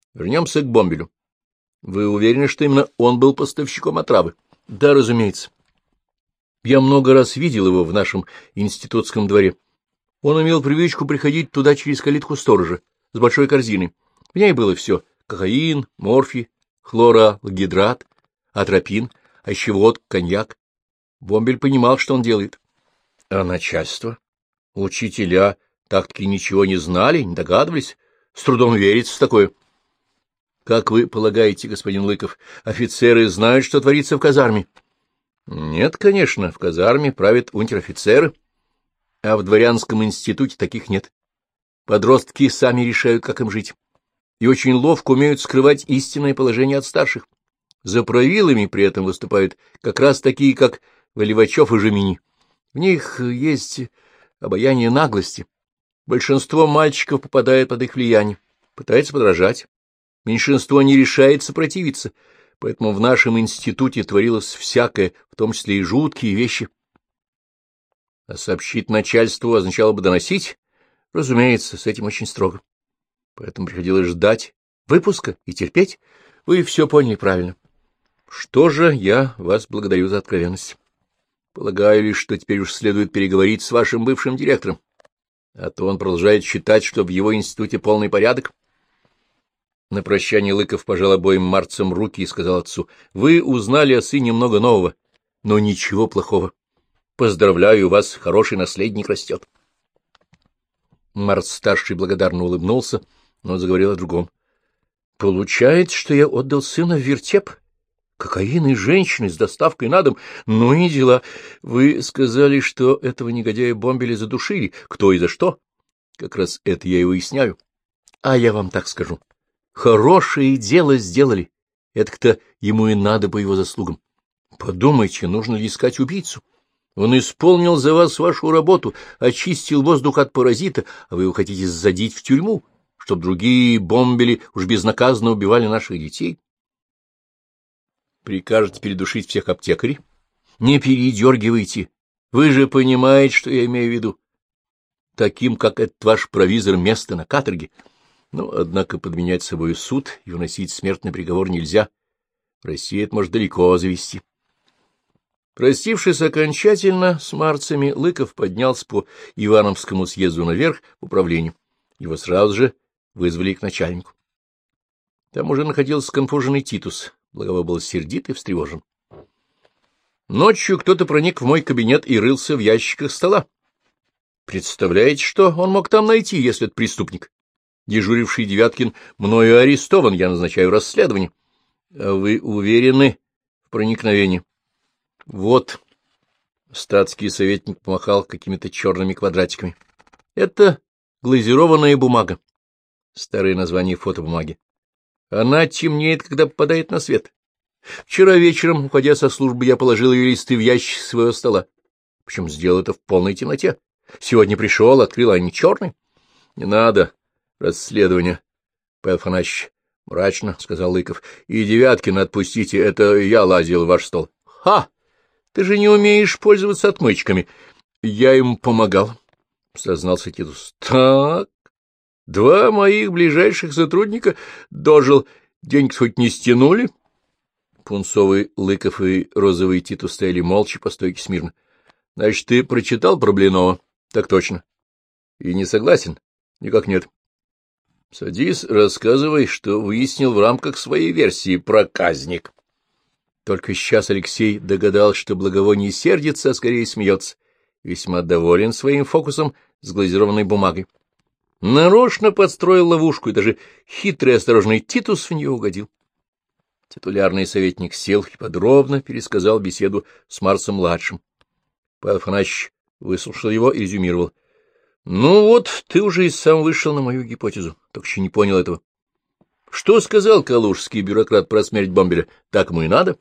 Вернемся к Бомбелю. Вы уверены, что именно он был поставщиком отравы? Да, разумеется. Я много раз видел его в нашем институтском дворе. Он имел привычку приходить туда через калитку сторожа с большой корзиной. В ней было все — кокаин, морфий, хлорогидрат, атропин, а еще водка, коньяк. Бомбель понимал, что он делает. А начальство? Учителя так-таки ничего не знали, не догадывались. С трудом верится в такое. Как вы полагаете, господин Лыков, офицеры знают, что творится в казарме? Нет, конечно, в казарме правят унтер-офицеры, а в дворянском институте таких нет. Подростки сами решают, как им жить, и очень ловко умеют скрывать истинное положение от старших. За правилами при этом выступают как раз такие, как Валивачев и Жемини. В них есть обаяние наглости. Большинство мальчиков попадает под их влияние, пытается подражать. Меньшинство не решается противиться, поэтому в нашем институте творилось всякое, в том числе и жуткие вещи. А сообщить начальству означало бы доносить? Разумеется, с этим очень строго. Поэтому приходилось ждать выпуска и терпеть. Вы все поняли правильно. Что же, я вас благодарю за откровенность. Полагаю лишь, что теперь уж следует переговорить с вашим бывшим директором. А то он продолжает считать, что в его институте полный порядок. На прощание Лыков пожал обоим марцам руки и сказал отцу: — Вы узнали о сыне много нового, но ничего плохого. Поздравляю вас, хороший наследник растет. Марц-старший благодарно улыбнулся, но заговорил о другом. — Получается, что я отдал сына в вертеп? Кокаин и женщины с доставкой на дом? Ну и дела. Вы сказали, что этого негодяя Бомбеля задушили. Кто и за что? Как раз это я и выясняю. А я вам так скажу. Хорошее дело сделали. Это-то ему и надо по его заслугам. Подумайте, нужно ли искать убийцу? Он исполнил за вас вашу работу, очистил воздух от паразита, а вы его хотите засадить в тюрьму, чтобы другие Бомбели уж безнаказанно убивали наших детей? Прикажете передушить всех аптекарей? Не передергивайте. Вы же понимаете, что я имею в виду. Таким, как этот ваш провизор, место на каторге. Но, однако, подменять собой суд и выносить смертный приговор нельзя. В России это может далеко завести. Простившись окончательно с марцами, Лыков поднялся по Ивановскому съезду наверх в управление. Его сразу же вызвали к начальнику. Там уже находился сконфуженный Титус. Благово был сердит и встревожен. Ночью кто-то проник в мой кабинет и рылся в ящиках стола. Представляете, что он мог там найти, если это преступник? Дежуривший Девяткин мною арестован, я назначаю расследование. А вы уверены в проникновении? Вот. Статский советник помахал какими-то черными квадратиками. Это глазированная бумага. Старое название фотобумаги. Она темнеет, когда попадает на свет. Вчера вечером, уходя со службы, я положил ее листы в ящик своего стола. Причем сделал это в полной темноте. Сегодня пришел, открыл, а они черные. — Не надо расследования, Павел Афанасьевич, — мрачно сказал Лыков. — И Девяткина отпустите, это я лазил в ваш стол. — Ха! Ты же не умеешь пользоваться отмычками. — Я ему помогал, — сознался Титус. — Так, два моих ближайших сотрудника дожил, деньги хоть не стянули? Пунцовый Лыков и розовый Титус стояли молча по стойке смирно. — Значит, ты прочитал про Блинова? — Так точно. — И не согласен? — Никак нет. — Садись, рассказывай, что выяснил в рамках своей версии, проказник. Только сейчас Алексей догадался, что Благово не сердится, а скорее смеется, весьма доволен своим фокусом с глазированной бумагой. Нарочно подстроил ловушку, и даже хитрый осторожный Титус в нее угодил. Титулярный советник сел и подробно пересказал беседу с Марсом-младшим. Павел Афанасьевич выслушал его и резюмировал. — Ну вот, ты уже и сам вышел на мою гипотезу, только еще не понял этого. Что сказал калужский бюрократ про смерть Бомбеля? Так ему и надо.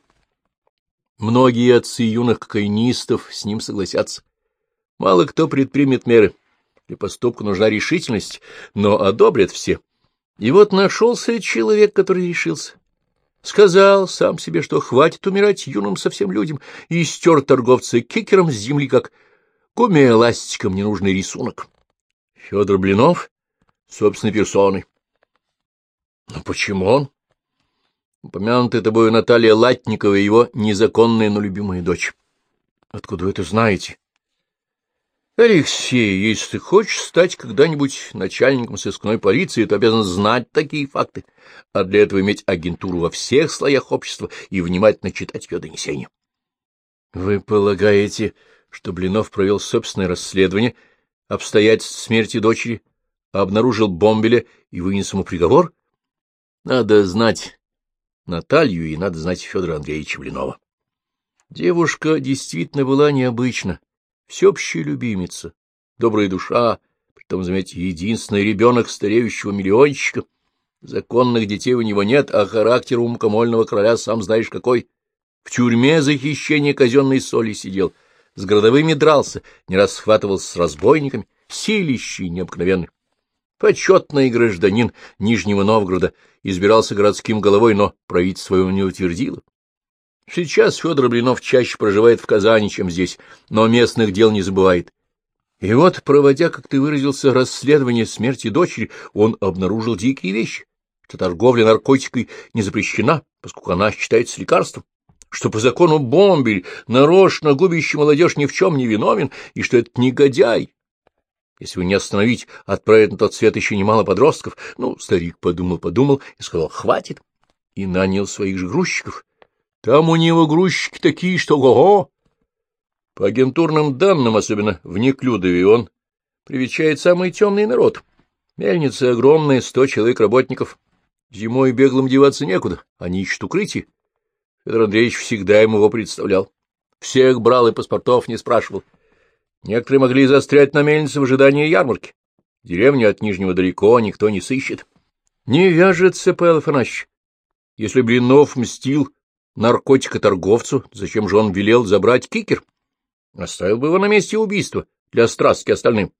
Многие отцы юных кокаинистов с ним согласятся. Мало кто предпримет меры. Для поступка нужна решительность, но одобрят все. И вот нашелся человек, который решился. Сказал сам себе, что хватит умирать юным совсем людям, и стер торговца кикером с земли, как гумиэластиком ненужный рисунок. Федор Блинов собственной персоной. Но почему он? Упомянутая тобою Наталья Латникова и его незаконная, но любимая дочь. Откуда вы это знаете? Алексей, если ты хочешь стать когда-нибудь начальником сыскной полиции, то обязан знать такие факты, а для этого иметь агентуру во всех слоях общества и внимательно читать ее донесения. Вы полагаете, что Блинов провел собственное расследование обстоятельств смерти дочери, обнаружил Бомбеля и вынес ему приговор? Надо знать Наталью и надо знать Федора Андреевича Блинова. Девушка действительно была необычна, всеобщая любимица, добрая душа, притом, заметьте, единственный ребенок стареющего миллионщика. Законных детей у него нет, а характер у мукомольного короля сам знаешь какой. В тюрьме за хищение казенной соли сидел, с городовыми дрался, не раз схватывался с разбойниками, силищий необыкновенный. Почетный гражданин Нижнего Новгорода, избирался городским головой, но правительство его не утвердило. Сейчас Федор Блинов чаще проживает в Казани, чем здесь, но местных дел не забывает. И вот, проводя, как ты выразился, расследование смерти дочери, он обнаружил дикие вещи, что торговля наркотикой не запрещена, поскольку она считается лекарством, что по закону Бомбель, нарочно губящий молодежь, ни в чем не виновен, и что этот негодяй, если его не остановить, отправит на тот свет еще немало подростков. Ну, старик подумал и сказал: хватит, и нанял своих же грузчиков. Там у него грузчики такие, что ого-го! По агентурным данным, особенно в Неклюдове, он привечает самый темный народ. Мельница огромная, 100 человек работников. Зимой беглым деваться некуда, они ищут укрытие. Федор Андреевич всегда ему его представлял. Всех брал и паспортов не спрашивал. Некоторые могли застрять на мельнице в ожидании ярмарки. Деревню от Нижнего далеко, никто не сыщет. Не вяжется, Павел Афанасьевич. Если Блинов мстил наркотикоторговцу, зачем же он велел забрать кикер? Оставил бы его на месте убийства для страстки остальным.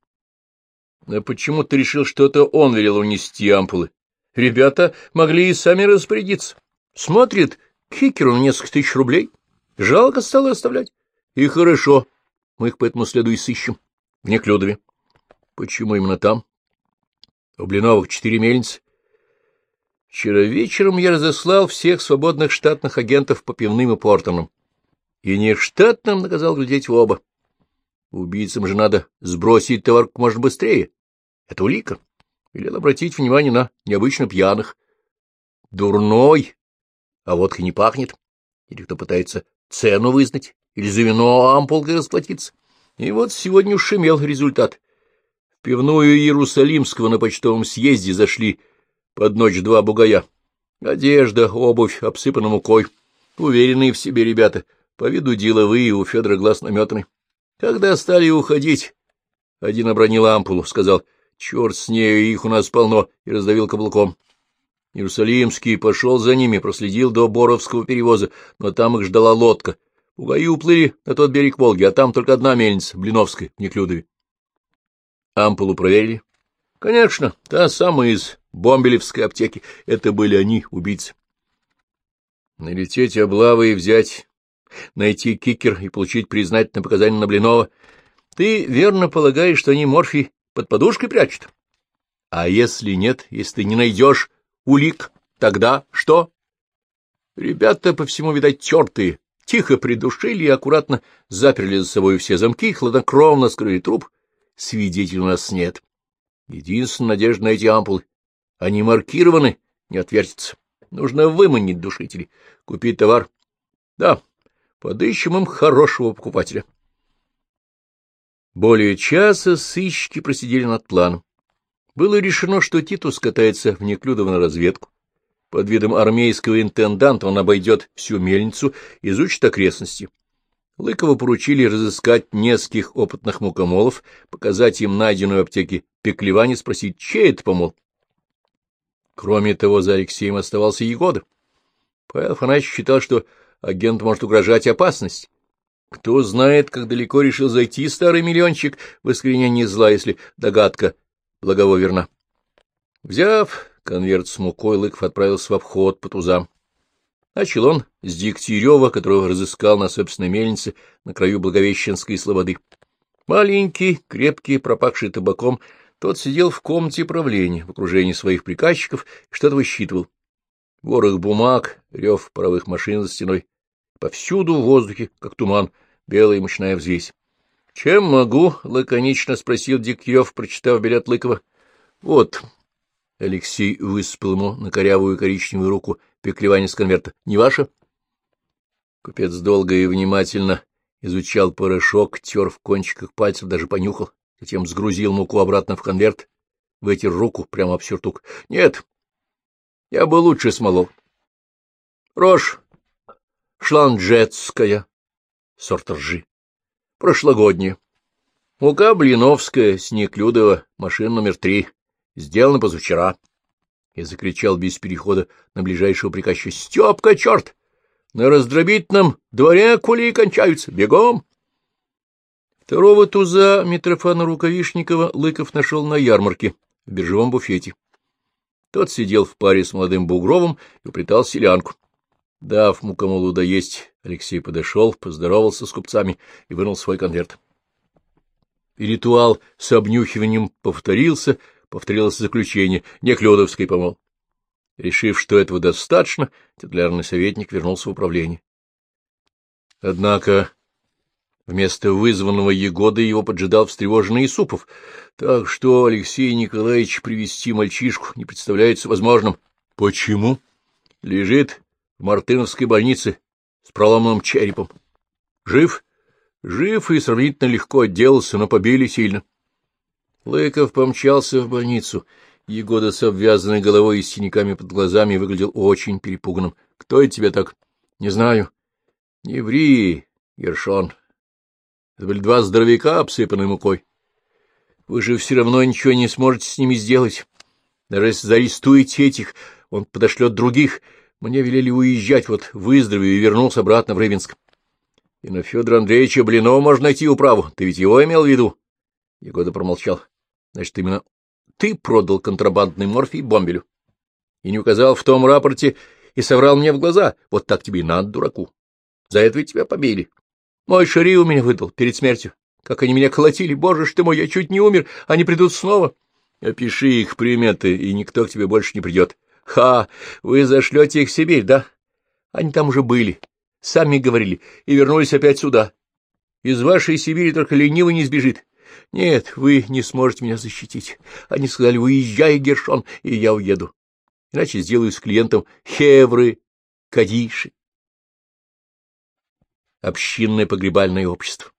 А почему ты решил, что это он велел унести ампулы? Ребята могли и сами распорядиться. Смотрит, кикеру на несколько тысяч рублей. Жалко стало оставлять. И хорошо. Мы их поэтому следу и сыщем. В Неклюдове. Почему именно там? У Блиновых 4 мельницы. Вчера вечером я разослал всех свободных штатных агентов по пивным и портерным. И не штатным наказал глядеть в оба. Убийцам же надо сбросить товар как можно быстрее. Это улика. Велел обратить внимание на необычно пьяных. Дурной, а водка не пахнет. Или кто пытается цену вызнать, или за вино ампулкой расплатиться. И вот сегодня шумел результат. В пивную Иерусалимского на почтовом съезде зашли под ночь 2 бугая. Одежда, обувь обсыпана мукой. Уверенные в себе ребята, по виду деловые, у Федора глаз наметанный. Когда стали уходить, один обронил ампулу, сказал: черт с нею, их у нас полно, и раздавил каблуком. Иерусалимский пошел за ними, проследил до Боровского перевоза, но там их ждала лодка. Бугаи уплыли на тот берег Волги, а там только одна мельница, Блиновская, в Неклюдове. Ампулу проверили. Конечно, та самая из Бомбелевской аптеки. Это были они, убийцы. Налететь облавы и взять, найти кикер и получить признательное показание на Блинова. Ты верно полагаешь, что они морфий под подушкой прячут? А если нет, если ты не найдешь улик, тогда что? Ребята по всему, видать, тертые, тихо придушили и аккуратно заперли за собой все замки, хладнокровно скрыли труп. Свидетелей у нас нет. Единственная надежда на эти ампулы. Они маркированы, не отвертятся. Нужно выманить душителей, купить товар. Да, подыщем им хорошего покупателя. Более часа сыщики просидели над планом. Было решено, что Титус катается в Неклюдово на разведку. Под видом армейского интенданта он обойдет всю мельницу, изучит окрестности. Лыкову поручили разыскать нескольких опытных мукомолов, показать им найденную в аптеке пеклевань и спросить, чей это помол. Кроме того, за Алексеем оставался Егода. Павел Афанасьевич считал, что агенту может угрожать опасность. Кто знает, как далеко решил зайти старый миллиончик в искоренении зла, если догадка Благово верна. Взяв конверт с мукой, Лыков отправился в обход по тузам. Начал он с Дегтярева, которого разыскал на собственной мельнице на краю Благовещенской слободы. Маленький, крепкий, пропахший табаком, Тот сидел в комнате правления, в окружении своих приказчиков, и что-то высчитывал. Ворох бумаг, рев паровых машин за стеной. Повсюду в воздухе, как туман, белая мучная взвесь. — Чем могу? — лаконично спросил Дегтярев, прочитав билет Лыкова. — Вот. Алексей высыпал ему на корявую коричневую руку пеклевание с конверта. — Не ваше? Купец долго и внимательно изучал порошок, тер в кончиках пальцев, даже понюхал, затем сгрузил муку обратно в конверт, вытер руку прямо об сюртук. — Нет, я бы лучше смолол. Рожь шланджетская, сорт ржи, прошлогодняя. Мука блиновская, с Неклюдова, машина номер 3, сделана позавчера. И закричал без перехода на ближайшего приказчика: — Степка, черт! На раздробительном дворе кули кончаются. Бегом! Второго туза Митрофана Рукавишникова Лыков нашел на ярмарке в биржевом буфете. Тот сидел в паре с молодым Бугровым и уплетал селянку. Дав мукомолу доесть, Алексей подошел, поздоровался с купцами и вынул свой конверт. И ритуал с обнюхиванием повторилось заключение Неклюдовской помол. Решив, что этого достаточно, титулярный советник вернулся в управление. Однако вместо вызванного Егоды его поджидал встревоженный Исупов, так что Алексей Николаевич привести мальчишку не представляется возможным. — Почему? — Лежит в Мартыновской больнице с проломанным черепом. — Жив? — Жив и сравнительно легко отделался, но побили сильно. Лыков помчался в больницу. Егода с обвязанной головой и с синяками под глазами выглядел очень перепуганным. — Кто это тебя так? — Не знаю. — Не ври, Гершон. Это были 2 здоровяка, обсыпанные мукой. Вы же все равно ничего не сможете с ними сделать. Даже если заарестуете этих, он подошлет других. Мне велели уезжать, вот выздоровею и вернулся обратно в Рыбинск. И на Федора Андреевича Блинова можно найти управу. Ты ведь его имел в виду? Егода промолчал. Значит, именно ты продал контрабандный морфий Бомбелю. И не указал в том рапорте и соврал мне в глаза. Вот так тебе и надо, дураку. За это ведь тебя побили. Мой шари у меня выдал перед смертью. Как они меня колотили, боже ж ты мой, я чуть не умер, они придут снова. Опиши их приметы, и никто к тебе больше не придет. Ха, вы зашлете их в Сибирь, да? Они там уже были, сами говорили, и вернулись опять сюда. Из вашей Сибири только ленивый не сбежит. Нет, вы не сможете меня защитить. Они сказали: уезжай, Гершон, и я уеду. Иначе сделаю с клиентом хевры, кадиши. Общинное погребальное общество.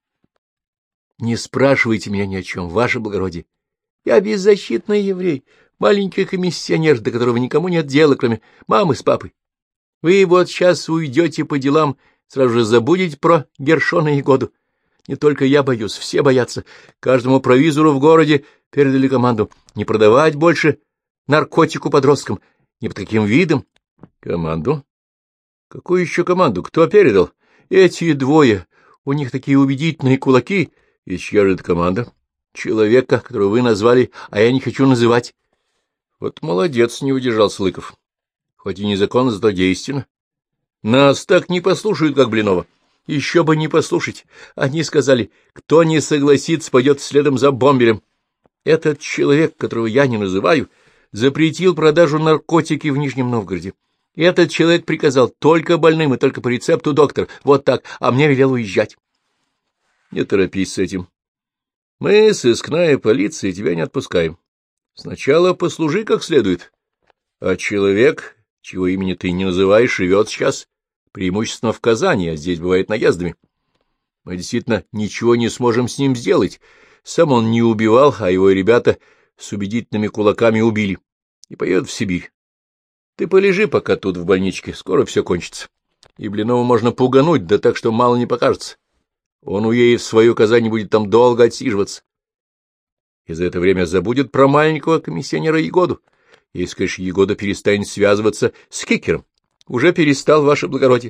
Не спрашивайте меня ни о чем, ваше благородие. Я беззащитный еврей, маленький комиссионер, до которого никому нет дела, кроме мамы с папой. Вы вот сейчас уйдете по делам, сразу же забудете про Гершона и Егоду. Не только я боюсь, все боятся. Каждому провизору в городе передали команду не продавать больше наркотику подросткам, ни под каким видом. Команду? Какую еще команду? Кто передал? Эти двое. У них такие убедительные кулаки. И чья же это команда? Человека, которого вы назвали, а я не хочу называть. Вот молодец, не удержался Лыков. Хоть и незаконно, зато действенно. Нас так не послушают, как Блинова. Еще бы не послушать. Они сказали: кто не согласится, пойдет следом за Бомбелем. Этот человек, которого я не называю, запретил продажу наркотики в Нижнем Новгороде. Этот человек приказал только больным и только по рецепту доктора. Вот так, а мне велел уезжать. Не торопись с этим. Мы, сыскная полиция, тебя не отпускаем. Сначала послужи как следует. А человек, чего имени ты не называешь, живет сейчас преимущественно в Казани, а здесь бывает наездами. Мы действительно ничего не сможем с ним сделать. Сам он не убивал, а его ребята с убедительными кулаками убили. И поедут в Сибирь. Ты полежи пока тут в больничке, скоро все кончится. И Блинова можно пугануть, да так, что мало не покажется. Он уедет в свою Казань и будет там долго отсиживаться. И за это время забудет про маленького комиссионера Егоду. Если, конечно, Егода перестанет связываться с кикером. Уже перестал, ваше благородие.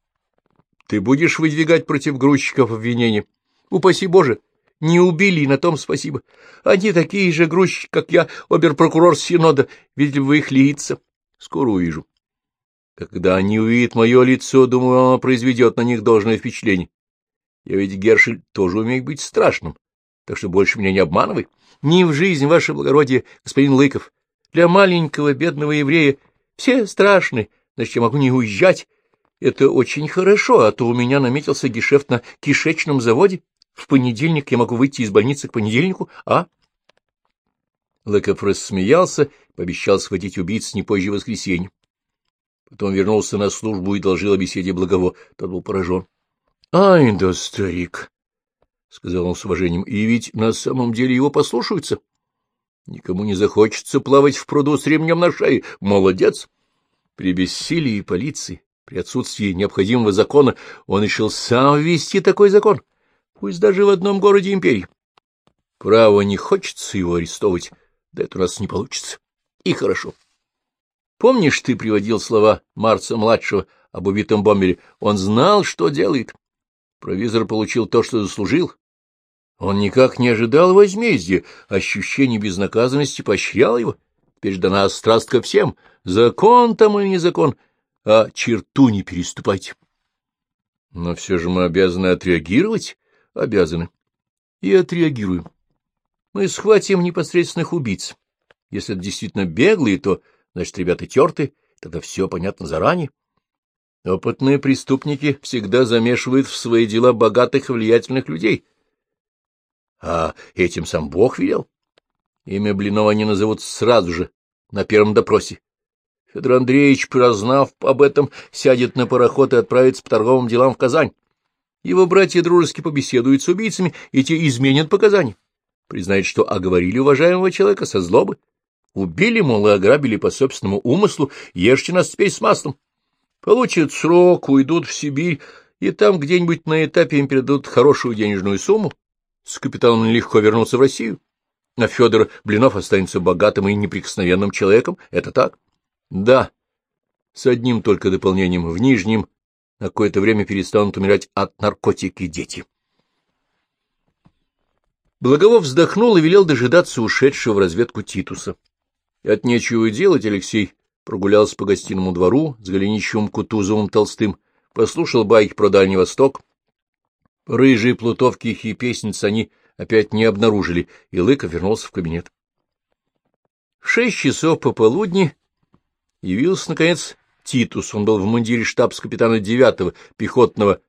Ты будешь выдвигать против грузчиков обвинения? Упаси Боже, не убили, и на том спасибо. Они такие же грузчики, как я, обер-прокурор Синода. Видели бы вы их лица? Скоро увижу. Когда они увидят мое лицо, думаю, оно произведет на них должное впечатление. Я ведь, Гершель, тоже умею быть страшным. так что больше меня не обманывай. Ни в жизнь, ваше благородие, господин Лыков. Для маленького бедного еврея все страшны, значит, я могу не уезжать. Это очень хорошо, а то у меня наметился гешефт на кишечном заводе. В понедельник я могу выйти из больницы к понедельнику, а? Лыков рассмеялся, пообещал схватить убийц не позже воскресенья. Потом вернулся на службу и доложил о беседе Благово. Тот был поражен. — Ай да старик! — сказал он с уважением. — И ведь на самом деле его послушаются. Никому не захочется плавать в пруду с ремнем на шее. Молодец! При бессилии полиции, при отсутствии необходимого закона, он решил сам ввести такой закон, пусть даже в одном городе империи. Право, не хочется его арестовывать, да это у нас не получится. И хорошо. Помнишь, ты приводил слова Марца-младшего об убитом бомбере? Он знал, что делает. Провизор получил то, что заслужил. Он никак не ожидал возмездия, ощущение безнаказанности поощряло его. Теперь дана страстка всем. Закон там или не закон, а черту не переступайте. Но все же мы обязаны отреагировать. Обязаны. И отреагируем. Мы схватим непосредственных убийц. Если это действительно беглые, то, значит, ребята терты, тогда все понятно заранее. Опытные преступники всегда замешивают в свои дела богатых и влиятельных людей. А этим сам Бог велел. Имя Блинова они назовут сразу же, на первом допросе. Федор Андреевич, прознав об этом, сядет на пароход и отправится по торговым делам в Казань. Его братья дружески побеседуют с убийцами, и те изменят показания. Признают, что оговорили уважаемого человека со злобы. Убили, мол, и ограбили по собственному умыслу, ешьте нас теперь с маслом. Получат срок, уйдут в Сибирь, и там где-нибудь на этапе им передадут хорошую денежную сумму. С капиталом легко вернуться в Россию. А Федор Блинов останется богатым и неприкосновенным человеком. Это так? Да. С одним только дополнением. В Нижнем на какое-то время перестанут умирать от наркотики дети. Благово вздохнул и велел дожидаться ушедшего в разведку Титуса. И от нечего делать Алексей прогулялся по гостиному двору с Голенищевым, Кутузовым, Толстым, послушал байки про Дальний Восток. Рыжие плутовки и песницы они опять не обнаружили, и Лыков вернулся в кабинет. В 6 часов пополудни явился, наконец, Титус. Он был в мундире штабс-капитана 9-го пехотного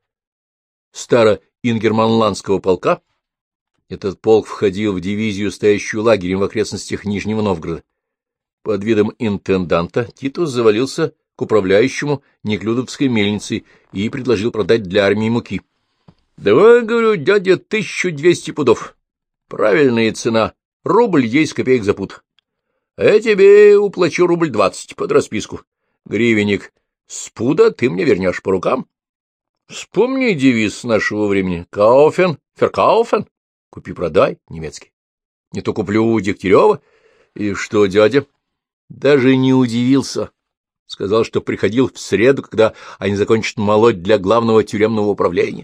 старо-ингерманландского полка. Этот полк входил в дивизию, стоящую лагерем в окрестностях Нижнего Новгорода. Под видом интенданта Титус завалился к управляющему Неклюдовской мельницей и предложил продать для армии муки. — Давай, говорю, дядя, 1200 пудов. Правильная цена. Рубль 10 копеек за пуд. А я тебе уплачу рубль 20 под расписку. Гривенник с пуда ты мне вернешь по рукам. Вспомни девиз нашего времени. Кауфен, феркауфен. Купи-продай, немецкий. Не то куплю у Дегтярева. И что, дядя? Даже не удивился. Сказал, что приходил в среду, когда они закончат молоть для главного тюремного управления.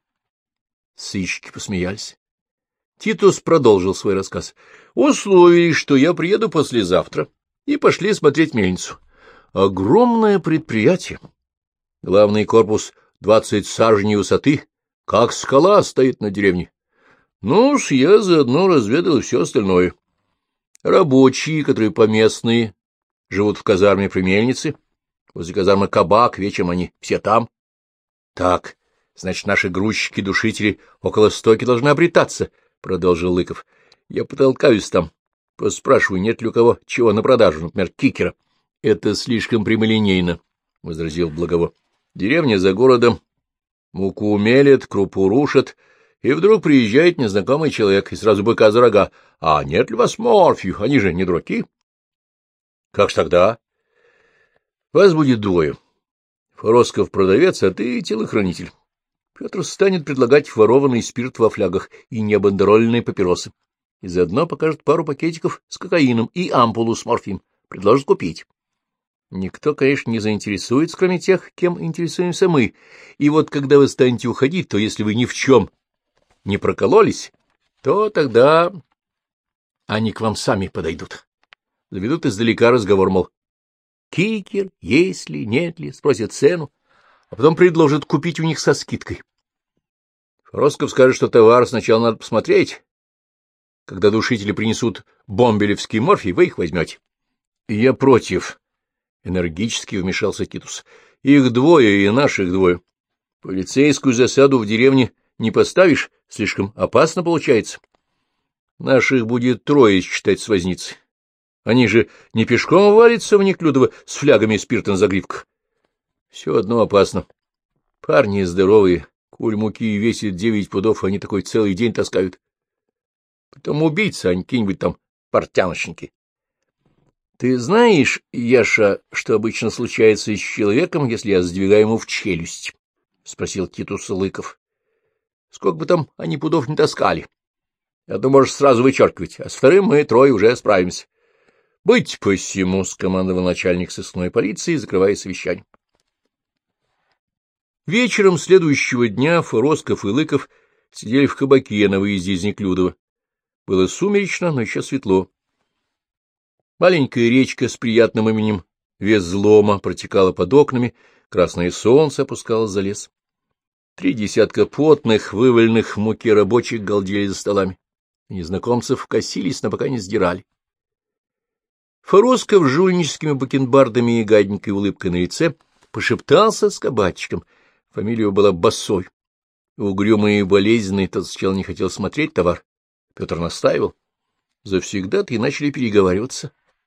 Сыщики посмеялись. Титус продолжил свой рассказ. Условились, что я приеду послезавтра, и пошли смотреть мельницу. Огромное предприятие. Главный корпус 20 саженей высоты, как скала стоит на деревне. Ну-с, я заодно разведал все остальное. Рабочие, которые поместные, живут в казарме при мельнице. Возле казармы кабак, вечером они все там. Так, значит, наши грузчики-душители около стойки должны обретаться, — продолжил Лыков. Я потолкаюсь там, поспрашиваю, нет ли у кого чего на продажу, например, кикера. — Это слишком прямолинейно, — возразил Благово. — Деревня за городом, муку мелят, крупу рушат, и вдруг приезжает незнакомый человек, и сразу быка за рога. А нет ли вас морфию? Они же не дураки. — Как ж тогда? — Вас будет двое. Форосков продавец, а ты телохранитель. Петр станет предлагать ворованный спирт во флягах и необандерольные папиросы. И заодно покажет пару пакетиков с кокаином и ампулу с морфием. Предложит купить. Никто, конечно, не заинтересуется, кроме тех, кем интересуемся мы. И вот когда вы станете уходить, то если вы ни в чем не прокололись, то тогда они к вам сами подойдут. Заведут издалека разговор, мол, кикер, есть ли, нет ли, спросят цену, а потом предложат купить у них со скидкой. Форосков скажет, что товар сначала надо посмотреть, Когда душители принесут бомбелевский морфий, вы их возьмете. — Я против, — энергически вмешался Титус. — Их двое и наших двое. Полицейскую засаду в деревне не поставишь, слишком опасно получается. Наших будет трое, считать с возницей. Они же не пешком валятся в Неклюдово с флягами спирта на загривках. Все одно опасно. Парни здоровые, куль муки весит 9 пудов, они такой целый день таскают. Потом убийца, а не какие-нибудь там портяночники. Ты знаешь, Яша, что обычно случается с человеком, если я сдвигаю ему в челюсть? — спросил Титус Лыков. — Сколько бы там они пудов не таскали. Одну можешь сразу вычеркивать, а с вторым мы трое уже справимся. — Быть посему, — скомандовал начальник сыскной полиции, закрывая совещание. Вечером следующего дня Форосков и Лыков сидели в кабаке на выезде из Неклюдова. Было сумеречно, но еще светло. Маленькая речка с приятным именем Везлома протекала под окнами, красное солнце опускалось за лес. 3 десятка потных, вываленных в муке рабочих галдели за столами. Незнакомцев косились, но пока не сдирали. Форосков с жульническими бакенбардами и гаденькой улыбкой на лице пошептался с кабачиком. Фамилия была Босой. Угрюмый и болезненный, тот сначала не хотел смотреть товар. Петр настаивал. Завсегда-то и начали переговариваться.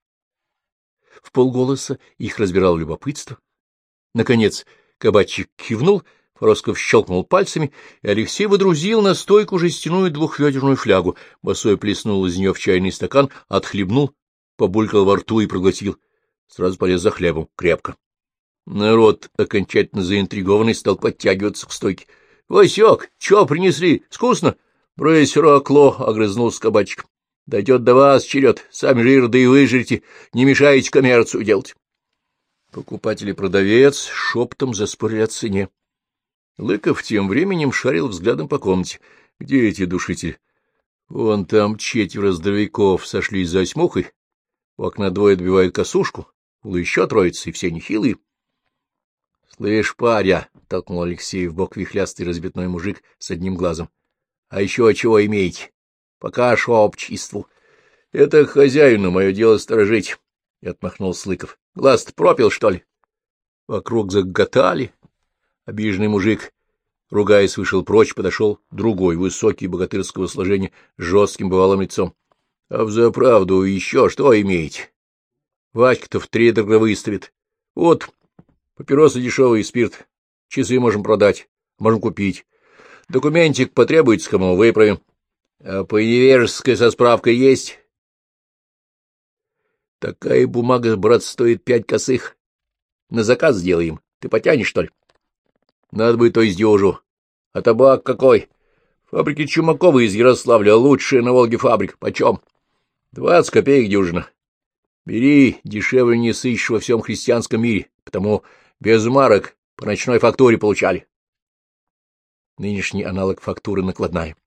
Вполголоса их разбирало любопытство. Наконец кабачик кивнул, Форосков щелкнул пальцами, и Алексей водрузил на стойку жестяную 2-ведерную флягу. Босой плеснул из нее в чайный стакан, отхлебнул, побулькал во рту и проглотил. Сразу полез за хлебом, крепко. Народ, окончательно заинтригованный, стал подтягиваться к стойке. — Васек, чё принесли? Вкусно? — Брысь, рокло, — огрызнулся кабачик. — Дойдет до вас черед, сами жир, да и выжрите, не мешаете коммерцию делать. Покупатель и продавец шептом заспорили о цене. Лыков тем временем шарил взглядом по комнате. Где эти душители? Вон там 4 здоровяков сошлись за осьмухой, у окна 2 добивают косушку, было еще 3, и все нехилые. — Слышь, паря, — толкнул Алексей в бок вихлястый разбитной мужик с одним глазом, — а еще чего имеете? Пока обществу. — Это хозяину мое дело сторожить, — отмахнулся Лыков. — Глаз-то пропил, что ли? Вокруг заготали. Обиженный мужик, ругаясь, вышел прочь, подошел другой, высокий, богатырского сложения, с жестким бывалым лицом. — А взаправду еще что имеете? Васька-то втридорого выставит. Вот, папиросы дешевые, спирт. Часы можем продать, можем купить. Документик потребуется, кому выправим. А по невежеской со справкой есть? Такая бумага, брат, стоит 5 косых. На заказ сделаем. Ты потянешь, что ли? Надо бы то из дюжу. А табак какой? Фабрики Чумакова из Ярославля, лучшая на Волге фабрика. Почем? 20 копеек дюжина. Бери, дешевле не сыщешь во всем христианском мире, потому без марок по ночной фактуре получали. Нынешний аналог фактуры накладная.